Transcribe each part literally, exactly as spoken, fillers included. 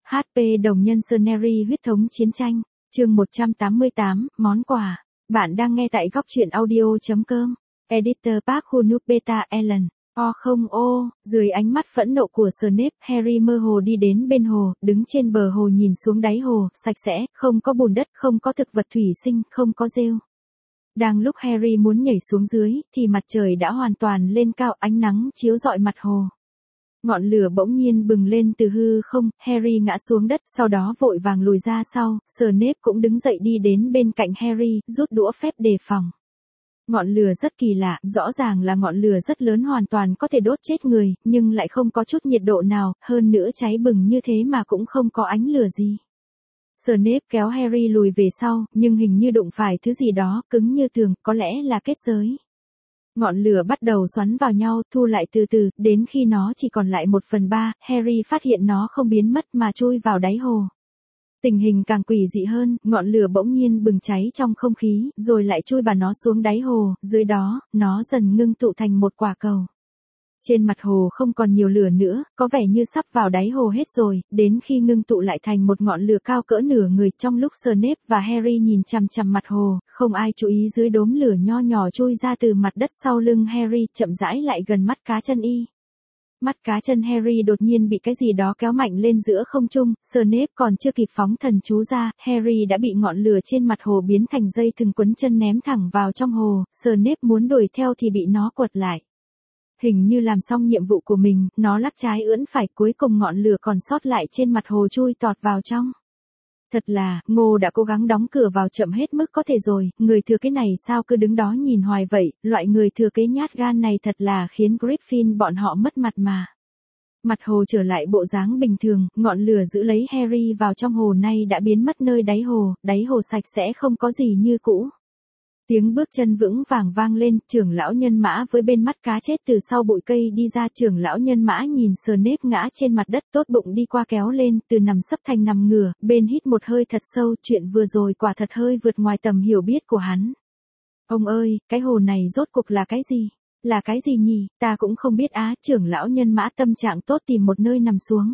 hát pê đồng nhân Scenery huyết thống chiến tranh, chương một trăm tám mươi tám, món quà. Bạn đang nghe tại góc truyện audio.com. Editor Park Hun-nup Beta Ellen. O không ô, dưới ánh mắt phẫn nộ của Snape, Harry mơ hồ đi đến bên hồ, đứng trên bờ hồ nhìn xuống đáy hồ, sạch sẽ, không có bùn đất, không có thực vật thủy sinh, không có rêu. Đang lúc Harry muốn nhảy xuống dưới, thì mặt trời đã hoàn toàn lên cao, ánh nắng chiếu rọi mặt hồ. Ngọn lửa bỗng nhiên bừng lên từ hư không, Harry ngã xuống đất, sau đó vội vàng lùi ra sau, Snape cũng đứng dậy đi đến bên cạnh Harry, rút đũa phép đề phòng. Ngọn lửa rất kỳ lạ, rõ ràng là ngọn lửa rất lớn hoàn toàn có thể đốt chết người, nhưng lại không có chút nhiệt độ nào, hơn nữa cháy bừng như thế mà cũng không có ánh lửa gì. Snape kéo Harry lùi về sau, nhưng hình như đụng phải thứ gì đó, cứng như tường, có lẽ là kết giới. Ngọn lửa bắt đầu xoắn vào nhau, thu lại từ từ, đến khi nó chỉ còn lại một phần ba, Harry phát hiện nó không biến mất mà chui vào đáy hồ. Tình hình càng quỷ dị hơn, ngọn lửa bỗng nhiên bừng cháy trong không khí, rồi lại chui bà nó xuống đáy hồ, dưới đó, nó dần ngưng tụ thành một quả cầu. Trên mặt hồ không còn nhiều lửa nữa, có vẻ như sắp vào đáy hồ hết rồi, đến khi ngưng tụ lại thành một ngọn lửa cao cỡ nửa người. Trong lúc Snape và Harry nhìn chằm chằm mặt hồ, không ai chú ý dưới đốm lửa nho nhỏ chui ra từ mặt đất sau lưng Harry, chậm rãi lại gần mắt cá chân y. Mắt cá chân Harry đột nhiên bị cái gì đó kéo mạnh lên giữa không trung, Snape còn chưa kịp phóng thần chú ra, Harry đã bị ngọn lửa trên mặt hồ biến thành dây thừng quấn chân ném thẳng vào trong hồ, Snape muốn đuổi theo thì bị nó quật lại. Hình như làm xong nhiệm vụ của mình, nó lắc trái ưỡn phải, cuối cùng ngọn lửa còn sót lại trên mặt hồ chui tọt vào trong. Thật là, Ngô đã cố gắng đóng cửa vào chậm hết mức có thể rồi, người thừa kế này sao cứ đứng đó nhìn hoài vậy, loại người thừa kế nhát gan này thật là khiến Griffin bọn họ mất mặt mà. Mặt hồ trở lại bộ dáng bình thường, ngọn lửa giữ lấy Harry vào trong hồ nay đã biến mất nơi đáy hồ, đáy hồ sạch sẽ không có gì như cũ. Tiếng bước chân vững vàng vang lên, trưởng lão nhân mã với bên mắt cá chết từ sau bụi cây đi ra. Trưởng lão nhân mã nhìn Snape ngã trên mặt đất, tốt bụng đi qua kéo lên, từ nằm sấp thành nằm ngửa, bên hít một hơi thật sâu, chuyện vừa rồi quả thật hơi vượt ngoài tầm hiểu biết của hắn. Ông ơi, cái hồ này rốt cuộc là cái gì? Là cái gì nhỉ? Ta cũng không biết á. Trưởng lão nhân mã tâm trạng tốt tìm một nơi nằm xuống.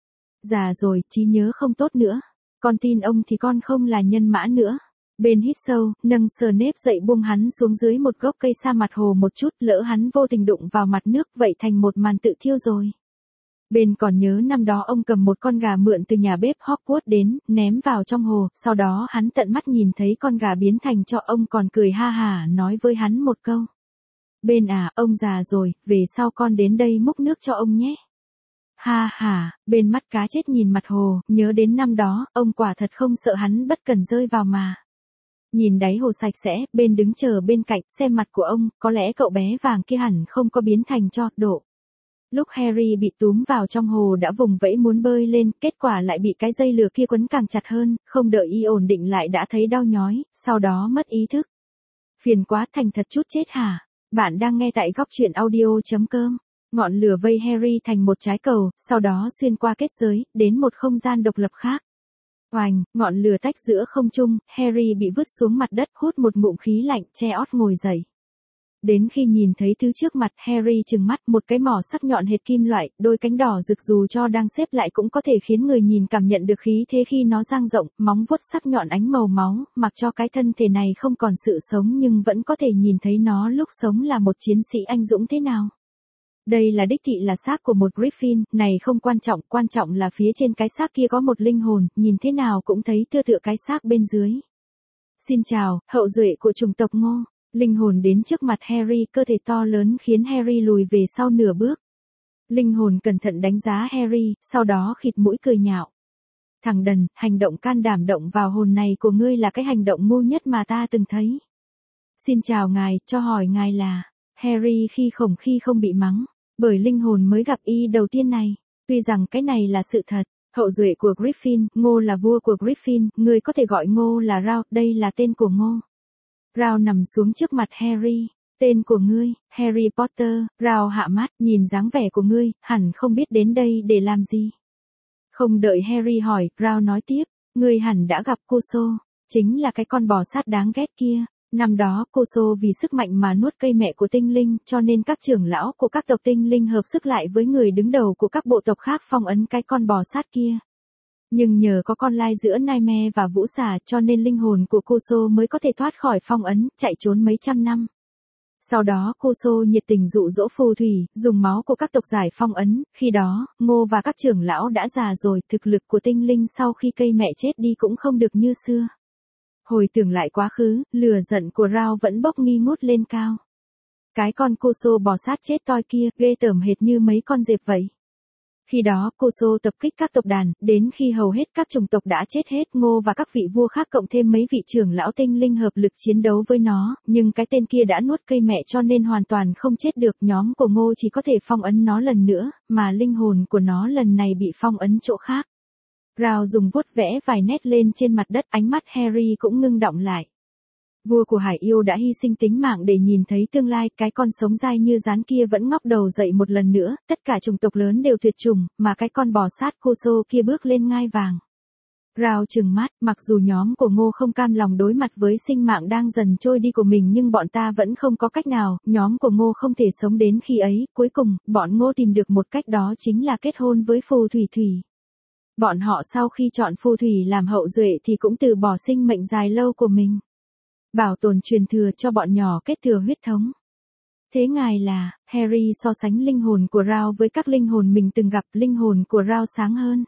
Già rồi, trí nhớ không tốt nữa. Con tin ông thì con không là nhân mã nữa. Ben hít sâu, nâng Snape dậy buông hắn xuống dưới một gốc cây xa mặt hồ một chút, lỡ hắn vô tình đụng vào mặt nước, vậy thành một màn tự thiêu rồi. Ben còn nhớ năm đó ông cầm một con gà mượn từ nhà bếp Hogwarts đến, ném vào trong hồ, sau đó hắn tận mắt nhìn thấy con gà biến thành cho, ông còn cười ha hả nói với hắn một câu. Ben à, ông già rồi, về sau con đến đây múc nước cho ông nhé. Ha ha, Ben mắt cá chết nhìn mặt hồ, nhớ đến năm đó, ông quả thật không sợ hắn bất cần rơi vào mà. Nhìn đáy hồ sạch sẽ, Ben đứng chờ bên cạnh, xem mặt của ông, có lẽ cậu bé vàng kia hẳn không có biến thành tro đổ. Lúc Harry bị túm vào trong hồ đã vùng vẫy muốn bơi lên, kết quả lại bị cái dây lừa kia quấn càng chặt hơn, không đợi y ổn định lại đã thấy đau nhói, sau đó mất ý thức. Phiền quá, thành thật chút chết hả? Bạn đang nghe tại góc truyện audio.com. Ngọn lửa vây Harry thành một trái cầu, sau đó xuyên qua kết giới, đến một không gian độc lập khác. Oành, ngọn lửa tách giữa không trung, Harry bị vứt xuống mặt đất, hút một ngụm khí lạnh, che ót ngồi dậy. Đến khi nhìn thấy thứ trước mặt, Harry trừng mắt, một cái mỏ sắc nhọn hệt kim loại, đôi cánh đỏ rực dù cho đang xếp lại cũng có thể khiến người nhìn cảm nhận được khí thế khi nó dang rộng, móng vuốt sắc nhọn ánh màu máu, mặc cho cái thân thể này không còn sự sống nhưng vẫn có thể nhìn thấy nó lúc sống là một chiến sĩ anh dũng thế nào. Đây là đích thị là xác của một Griffin, này không quan trọng, quan trọng là phía trên cái xác kia có một linh hồn, nhìn thế nào cũng thấy tựa tựa cái xác bên dưới. Xin chào, hậu duệ của chủng tộc Ngô. Linh hồn đến trước mặt Harry, cơ thể to lớn khiến Harry lùi về sau nửa bước. Linh hồn cẩn thận đánh giá Harry, sau đó khịt mũi cười nhạo. Thằng đần, hành động can đảm động vào hồn này của ngươi là cái hành động ngu nhất mà ta từng thấy. Xin chào ngài, cho hỏi ngài là... Harry khi khổng khi không bị mắng. Bởi linh hồn mới gặp y đầu tiên này. Tuy rằng cái này là sự thật. Hậu duệ của Griffin, Ngô là vua của Griffin, người có thể gọi Ngô là Rao, đây là tên của Ngô. Rao nằm xuống trước mặt Harry. Tên của ngươi, Harry Potter. Rao hạ mắt, nhìn dáng vẻ của ngươi, hẳn không biết đến đây để làm gì. Không đợi Harry hỏi, Rao nói tiếp, ngươi hẳn đã gặp Cuso. Chính là cái con bò sát đáng ghét kia. Năm đó, Cuso vì sức mạnh mà nuốt cây mẹ của tinh linh, cho nên các trưởng lão của các tộc tinh linh hợp sức lại với người đứng đầu của các bộ tộc khác phong ấn cái con bò sát kia. Nhưng nhờ có con lai giữa Nightmare và Vũ Xà cho nên linh hồn của Kuso mới có thể thoát khỏi phong ấn, chạy trốn mấy trăm năm. Sau đó Kuso nhiệt tình dụ dỗ phù thủy, dùng máu của các tộc giải phong ấn, khi đó, Ngô và các trưởng lão đã già rồi, thực lực của tinh linh sau khi cây mẹ chết đi cũng không được như xưa. Hồi tưởng lại quá khứ, lửa giận của Rao vẫn bốc nghi ngút lên cao. Cái con Kuso bò sát chết toi kia, ghê tởm hệt như mấy con dẹp vậy. Khi đó Kuso tập kích các tộc đàn, đến khi hầu hết các chủng tộc đã chết hết, Ngô và các vị vua khác cộng thêm mấy vị trưởng lão tinh linh hợp lực chiến đấu với nó, nhưng cái tên kia đã nuốt cây mẹ cho nên hoàn toàn không chết được. Nhóm của Ngô chỉ có thể phong ấn nó lần nữa, mà linh hồn của nó lần này bị phong ấn chỗ khác. Rao dùng vuốt vẽ vài nét lên trên mặt đất, ánh mắt Harry cũng ngưng đọng lại. Vua của hải yêu đã hy sinh tính mạng để nhìn thấy tương lai, cái con sống dai như rắn kia vẫn ngóc đầu dậy một lần nữa, tất cả chủng tộc lớn đều tuyệt chủng, mà cái con bò sát Kuso kia bước lên ngai vàng. Rao trừng mắt, mặc dù nhóm của Ngô không cam lòng đối mặt với sinh mạng đang dần trôi đi của mình nhưng bọn ta vẫn không có cách nào, nhóm của Ngô không thể sống đến khi ấy, cuối cùng, bọn Ngô tìm được một cách, đó chính là kết hôn với phù thủy thủy. Bọn họ sau khi chọn phù thủy làm hậu duệ thì cũng từ bỏ sinh mệnh dài lâu của mình. Bảo tồn truyền thừa cho bọn nhỏ kết thừa huyết thống. Thế ngài là, Harry so sánh linh hồn của Rao với các linh hồn mình từng gặp, linh hồn của Rao sáng hơn.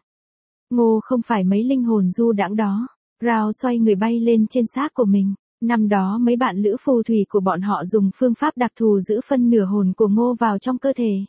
Ngô không phải mấy linh hồn du đãng đó. Rao xoay người bay lên trên xác của mình. Năm đó mấy bạn lữ phù thủy của bọn họ dùng phương pháp đặc thù giữ phân nửa hồn của Ngô vào trong cơ thể.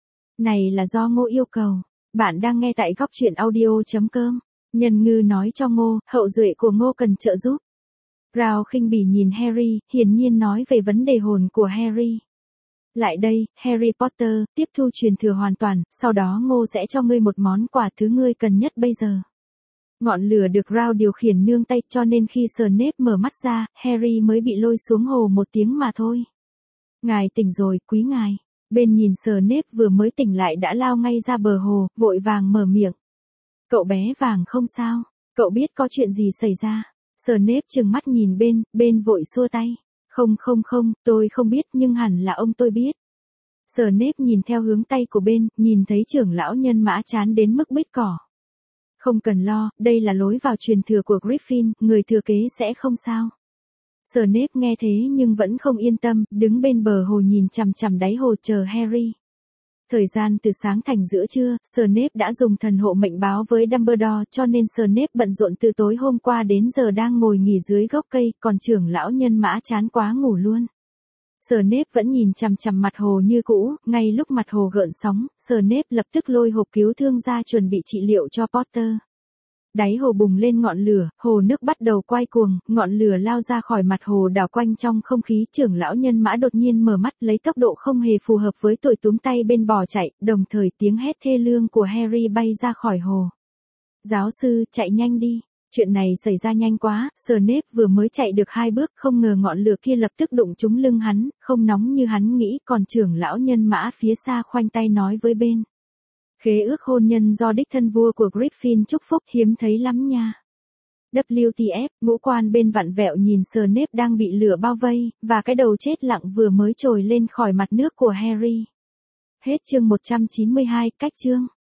Này là do Ngô yêu cầu. Bạn đang nghe tại góc truyện audio chấm com. Nhân ngư nói cho Ngô, hậu duệ của Ngô cần trợ giúp. Rao khinh bỉ nhìn Harry, hiển nhiên nói về vấn đề hồn của Harry. Lại đây, Harry Potter, tiếp thu truyền thừa hoàn toàn, sau đó Ngô sẽ cho ngươi một món quà thứ ngươi cần nhất bây giờ. Ngọn lửa được Rao điều khiển nương tay cho nên khi Snape mở mắt ra, Harry mới bị lôi xuống hồ một tiếng mà thôi. Ngài tỉnh rồi, quý ngài. Bên nhìn Snape vừa mới tỉnh lại đã lao ngay ra bờ hồ, vội vàng mở miệng. Cậu bé vàng không sao, cậu biết có chuyện gì xảy ra. Snape trừng mắt nhìn bên, bên vội xua tay. Không không không, tôi không biết nhưng hẳn là ông tôi biết. Snape nhìn theo hướng tay của bên, nhìn thấy trưởng lão nhân mã chán đến mức bít cỏ. Không cần lo, đây là lối vào truyền thừa của Griffin, người thừa kế sẽ không sao. Snape nghe thế nhưng vẫn không yên tâm, đứng bên bờ hồ nhìn chằm chằm đáy hồ chờ Harry. Thời gian từ sáng thành giữa trưa, Snape đã dùng thần hộ mệnh báo với Dumbledore cho nên Snape bận rộn từ tối hôm qua đến giờ đang ngồi nghỉ dưới gốc cây, còn trưởng lão nhân mã chán quá ngủ luôn. Snape vẫn nhìn chằm chằm mặt hồ như cũ, ngay lúc mặt hồ gợn sóng, Snape lập tức lôi hộp cứu thương ra chuẩn bị trị liệu cho Potter. Đáy hồ bùng lên ngọn lửa, hồ nước bắt đầu quay cuồng, ngọn lửa lao ra khỏi mặt hồ đảo quanh trong không khí. Trưởng lão nhân mã đột nhiên mở mắt lấy tốc độ không hề phù hợp với tuổi túm tay bên bò chạy, đồng thời tiếng hét thê lương của Harry bay ra khỏi hồ. Giáo sư, chạy nhanh đi. Chuyện này xảy ra nhanh quá, Snape vừa mới chạy được hai bước không ngờ ngọn lửa kia lập tức đụng trúng lưng hắn, không nóng như hắn nghĩ, còn trưởng lão nhân mã phía xa khoanh tay nói với bên. Khế ước hôn nhân do đích thân vua của Griffin chúc phúc hiếm thấy lắm nha. vê kép ép, ngũ quan bên vặn vẹo nhìn Snape đang bị lửa bao vây, và cái đầu chết lặng vừa mới trồi lên khỏi mặt nước của Harry. Hết chương một trăm chín mươi hai, cách chương.